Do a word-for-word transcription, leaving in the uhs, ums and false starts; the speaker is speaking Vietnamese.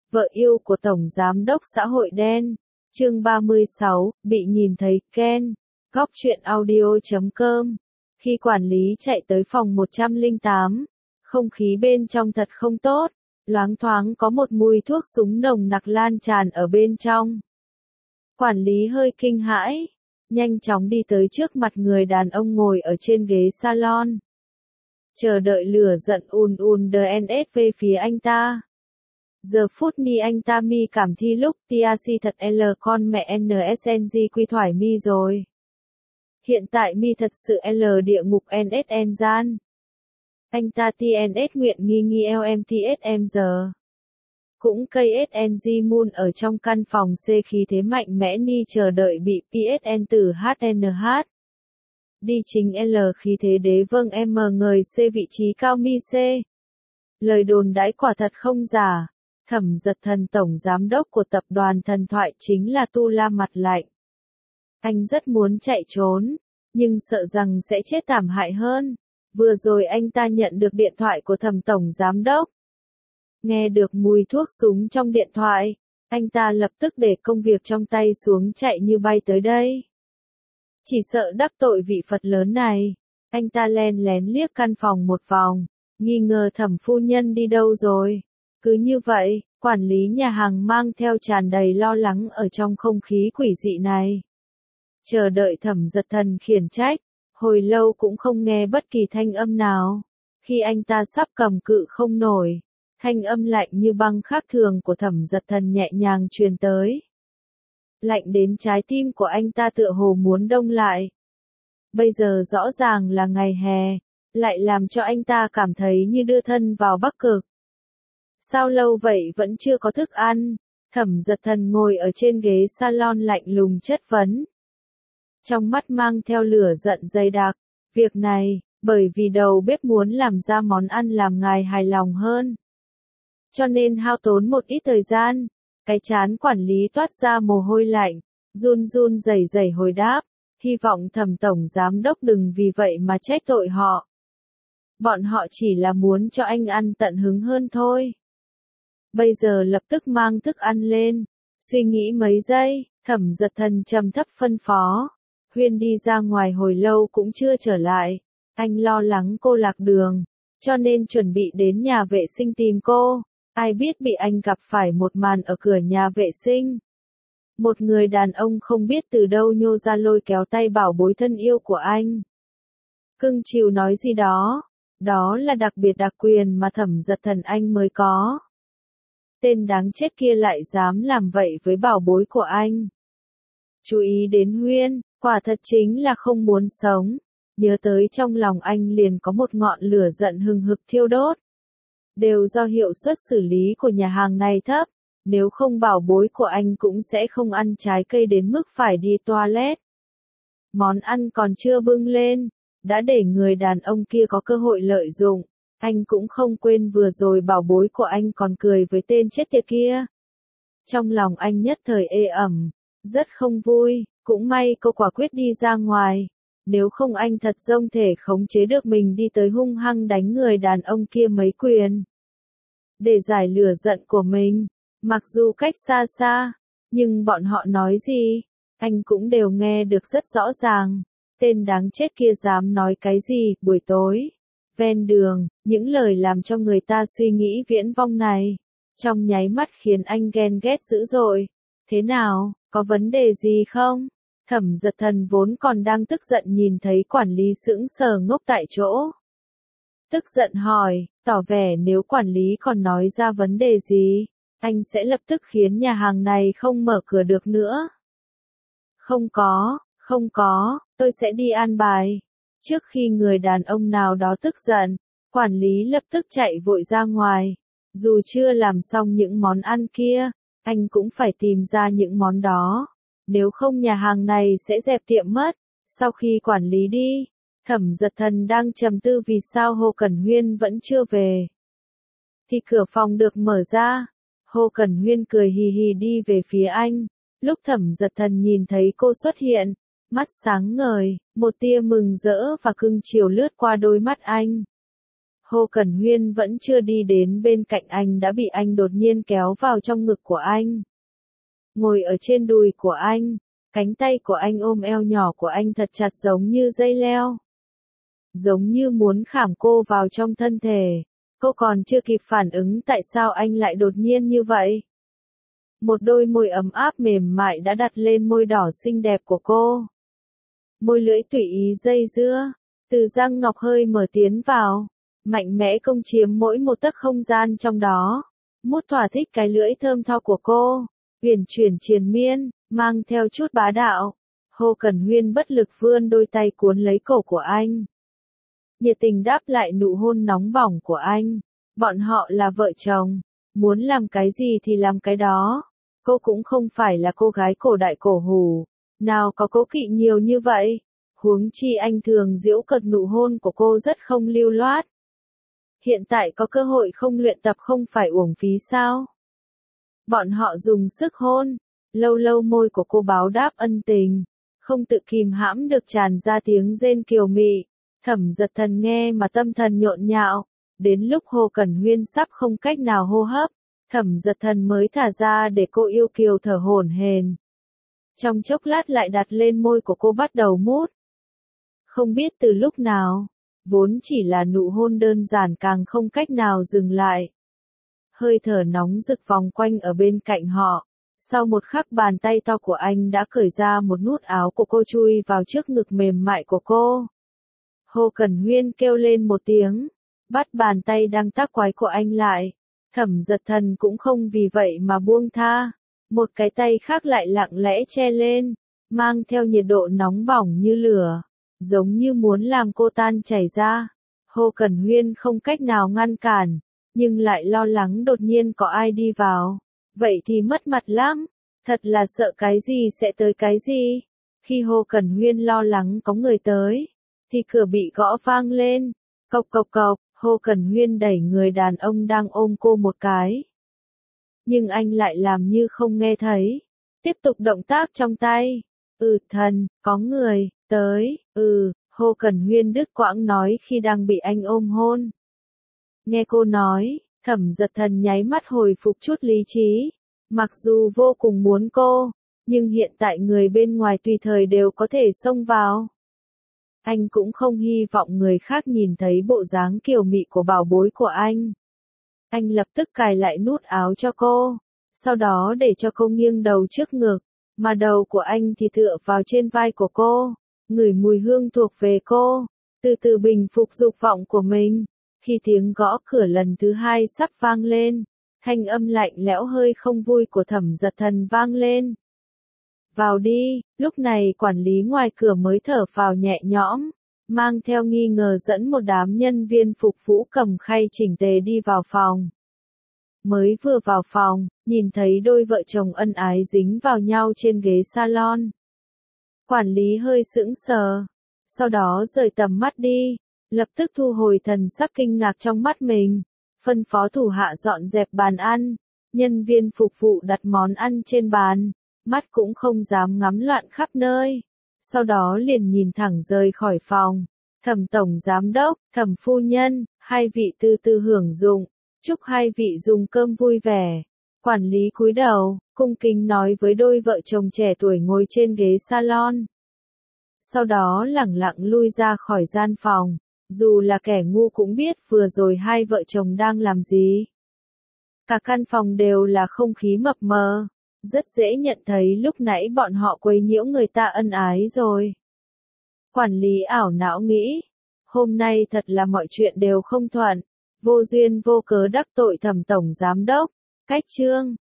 Vợ yêu của Tổng Giám đốc xã hội đen. Chương ba mươi sáu, bị nhìn thấy, Ken. Góc truyện audio chấm com. Khi quản lý chạy tới phòng một trăm lẻ tám, không khí bên trong thật không tốt, loáng thoáng có một mùi thuốc súng nồng nặc lan tràn ở bên trong. Quản lý hơi kinh hãi, nhanh chóng đi tới trước mặt người đàn ông ngồi ở trên ghế salon. Chờ đợi lửa giận ùn ùn đờ en ét về phía anh ta. Giờ phút ni anh ta mi cảm thi lúc tê a xê thật L con mẹ en ét en giê quy thoải mi rồi. Hiện tại mi thật sự L địa ngục en ét en gian. Anh ta tê en ét nguyện nghi nghi L M T S M giờ. Cũng cây ét en giê Moon ở trong căn phòng C khí thế mạnh mẽ ni chờ đợi bị pê ét en từ hát en hát. Đi chính L khí thế đế vâng M ngời C vị trí cao mi C. Lời đồn đãi quả thật không giả. Thẩm Dật Thần tổng giám đốc của tập đoàn thần thoại chính là Tu La mặt lạnh. Anh rất muốn chạy trốn, nhưng sợ rằng sẽ chết thảm hại hơn. Vừa rồi anh ta nhận được điện thoại của Thẩm tổng giám đốc. Nghe được mùi thuốc súng trong điện thoại, anh ta lập tức để công việc trong tay xuống chạy như bay tới đây. Chỉ sợ đắc tội vị Phật lớn này, anh ta len lén liếc căn phòng một vòng, nghi ngờ Thẩm phu nhân đi đâu rồi. Cứ như vậy, quản lý nhà hàng mang theo tràn đầy lo lắng ở trong không khí quỷ dị này. Chờ đợi Thẩm Dật Thần khiển trách, hồi lâu cũng không nghe bất kỳ thanh âm nào. Khi anh ta sắp cầm cự không nổi, thanh âm lạnh như băng khác thường của Thẩm Dật Thần nhẹ nhàng truyền tới. Lạnh đến trái tim của anh ta tựa hồ muốn đông lại. Bây giờ rõ ràng là ngày hè, lại làm cho anh ta cảm thấy như đưa thân vào Bắc Cực. Sao lâu vậy vẫn chưa có thức ăn? Thẩm Dật Thần ngồi ở trên ghế salon lạnh lùng chất vấn. Trong mắt mang theo lửa giận dày đặc. Việc này, bởi vì đầu bếp muốn làm ra món ăn làm ngài hài lòng hơn. Cho nên hao tốn một ít thời gian. Cái trán quản lý toát ra mồ hôi lạnh, run run rẩy rẩy hồi đáp. Hy vọng Thẩm tổng giám đốc đừng vì vậy mà trách tội họ. Bọn họ chỉ là muốn cho anh ăn tận hứng hơn thôi. Bây giờ lập tức mang thức ăn lên. Suy nghĩ mấy giây, Thẩm Dật Thần trầm thấp phân phó. Huyên đi ra ngoài hồi lâu cũng chưa trở lại. Anh lo lắng cô lạc đường, cho nên chuẩn bị đến nhà vệ sinh tìm cô. Ai biết bị anh gặp phải một màn ở cửa nhà vệ sinh. Một người đàn ông không biết từ đâu nhô ra lôi kéo tay bảo bối thân yêu của anh. Cưng chiều nói gì đó. Đó là đặc biệt đặc quyền mà Thẩm Dật Thần anh mới có. Tên đáng chết kia lại dám làm vậy với bảo bối của anh. Chú ý đến Huyên, quả thật chính là không muốn sống. Nhớ tới trong lòng anh liền có một ngọn lửa giận hừng hực thiêu đốt. Đều do hiệu suất xử lý của nhà hàng này thấp, nếu không bảo bối của anh cũng sẽ không ăn trái cây đến mức phải đi toilet. Món ăn còn chưa bưng lên, đã để người đàn ông kia có cơ hội lợi dụng. Anh cũng không quên vừa rồi bảo bối của anh còn cười với tên chết tiệt kia. Trong lòng anh nhất thời ê ẩm, rất không vui, cũng may cô quả quyết đi ra ngoài. Nếu không anh thật không thể khống chế được mình đi tới hung hăng đánh người đàn ông kia mấy quyền. Để giải lửa giận của mình, mặc dù cách xa xa, nhưng bọn họ nói gì, anh cũng đều nghe được rất rõ ràng. Tên đáng chết kia dám nói cái gì, buổi tối, ven đường, những lời làm cho người ta suy nghĩ viễn vong này, trong nháy mắt khiến anh ghen ghét dữ dội. Thế nào, có vấn đề gì không? Thẩm Dật Thần vốn còn đang tức giận nhìn thấy quản lý sững sờ ngốc tại chỗ. Tức giận hỏi, tỏ vẻ nếu quản lý còn nói ra vấn đề gì, anh sẽ lập tức khiến nhà hàng này không mở cửa được nữa. Không có, không có, tôi sẽ đi an bài. Trước khi người đàn ông nào đó tức giận, quản lý lập tức chạy vội ra ngoài. Dù chưa làm xong những món ăn kia, anh cũng phải tìm ra những món đó. Nếu không nhà hàng này sẽ dẹp tiệm mất. Sau khi quản lý đi, Thẩm Dật Thần đang trầm tư vì sao Hồ Cẩn Huyên vẫn chưa về. Thì cửa phòng được mở ra. Hồ Cẩn Huyên cười hì hì đi về phía anh. Lúc Thẩm Dật Thần nhìn thấy cô xuất hiện, mắt sáng ngời, một tia mừng rỡ và cưng chiều lướt qua đôi mắt anh. Hồ Cẩn Huyên vẫn chưa đi đến bên cạnh anh đã bị anh đột nhiên kéo vào trong ngực của anh. Ngồi ở trên đùi của anh, cánh tay của anh ôm eo nhỏ của anh thật chặt giống như dây leo. Giống như muốn khảm cô vào trong thân thể. Cô còn chưa kịp phản ứng tại sao anh lại đột nhiên như vậy. Một đôi môi ấm áp mềm mại đã đặt lên môi đỏ xinh đẹp của cô. Môi lưỡi tùy ý dây dưa, từ răng ngọc hơi mở tiến vào, mạnh mẽ công chiếm mỗi một tấc không gian trong đó. Mút thỏa thích cái lưỡi thơm tho của cô, huyền chuyển triền miên, mang theo chút bá đạo. Hồ Cẩn Huyên bất lực vươn đôi tay cuốn lấy cổ của anh. Nhiệt tình đáp lại nụ hôn nóng bỏng của anh. Bọn họ là vợ chồng, muốn làm cái gì thì làm cái đó. Cô cũng không phải là cô gái cổ đại cổ hủ, nào có cố kỵ nhiều như vậy. Huống chi anh thường giễu cợt nụ hôn của cô rất không lưu loát. Hiện tại có cơ hội không luyện tập không phải uổng phí sao? Bọn họ dùng sức hôn, lâu lâu môi của cô báo đáp ân tình, không tự kìm hãm được tràn ra tiếng rên kiều mị. Thẩm Giật Thần nghe mà tâm thần nhộn nhạo, đến lúc Hồ Cẩn Huyên sắp không cách nào hô hấp, Thẩm Giật Thần mới thả ra để cô yêu kiều thở hổn hển. Trong chốc lát lại đặt lên môi của cô bắt đầu mút. Không biết từ lúc nào, vốn chỉ là nụ hôn đơn giản càng không cách nào dừng lại. Hơi thở nóng rực vòng quanh ở bên cạnh họ. Sau một khắc bàn tay to của anh đã cởi ra một nút áo của cô chui vào trước ngực mềm mại của cô. Hồ Cẩn Huyên kêu lên một tiếng, bắt bàn tay đang tác quái của anh lại. Thẩm Giật Thần cũng không vì vậy mà buông tha. Một cái tay khác lại lặng lẽ che lên, mang theo nhiệt độ nóng bỏng như lửa, giống như muốn làm cô tan chảy ra. Hồ Cẩn Huyên không cách nào ngăn cản, nhưng lại lo lắng đột nhiên có ai đi vào. Vậy thì mất mặt lắm, thật là sợ cái gì sẽ tới cái gì. Khi Hồ Cẩn Huyên lo lắng có người tới, thì cửa bị gõ vang lên. Cộc cộc cộc, Hồ Cẩn Huyên đẩy người đàn ông đang ôm cô một cái. Nhưng anh lại làm như không nghe thấy. Tiếp tục động tác trong tay. Ừ thần, có người, tới, ừ, Hồ Cẩn Huyên đứt quãng nói khi đang bị anh ôm hôn. Nghe cô nói, Thẩm Giật Thần nháy mắt hồi phục chút lý trí. Mặc dù vô cùng muốn cô, nhưng hiện tại người bên ngoài tùy thời đều có thể xông vào. Anh cũng không hy vọng người khác nhìn thấy bộ dáng kiều mị của bảo bối của anh. Anh lập tức cài lại nút áo cho cô, sau đó để cho cô nghiêng đầu trước ngực, mà đầu của anh thì tựa vào trên vai của cô, ngửi mùi hương thuộc về cô, từ từ bình phục dục vọng của mình. Khi tiếng gõ cửa lần thứ hai sắp vang lên, thanh âm lạnh lẽo hơi không vui của Thẩm Giật Thần vang lên. Vào đi, lúc này quản lý ngoài cửa mới thở phào nhẹ nhõm, mang theo nghi ngờ dẫn một đám nhân viên phục vụ cầm khay chỉnh tề đi vào phòng. Mới vừa vào phòng, nhìn thấy đôi vợ chồng ân ái dính vào nhau trên ghế salon. Quản lý hơi sững sờ, sau đó rời tầm mắt đi, lập tức thu hồi thần sắc kinh ngạc trong mắt mình, phân phó thủ hạ dọn dẹp bàn ăn, nhân viên phục vụ đặt món ăn trên bàn, mắt cũng không dám ngắm loạn khắp nơi, sau đó liền nhìn thẳng rời khỏi phòng. Thẩm tổng giám đốc, Thẩm phu nhân, hai vị từ từ hưởng dụng, chúc hai vị dùng cơm vui vẻ. Quản lý cúi đầu, cung kính nói với đôi vợ chồng trẻ tuổi ngồi trên ghế salon. Sau đó lẳng lặng lui ra khỏi gian phòng, dù là kẻ ngu cũng biết vừa rồi hai vợ chồng đang làm gì. Cả căn phòng đều là không khí mập mờ, rất dễ nhận thấy lúc nãy bọn họ quấy nhiễu người ta ân ái rồi. Quản lý ảo não nghĩ, hôm nay thật là mọi chuyện đều không thuận, vô duyên vô cớ đắc tội Thẩm tổng giám đốc. Cách chương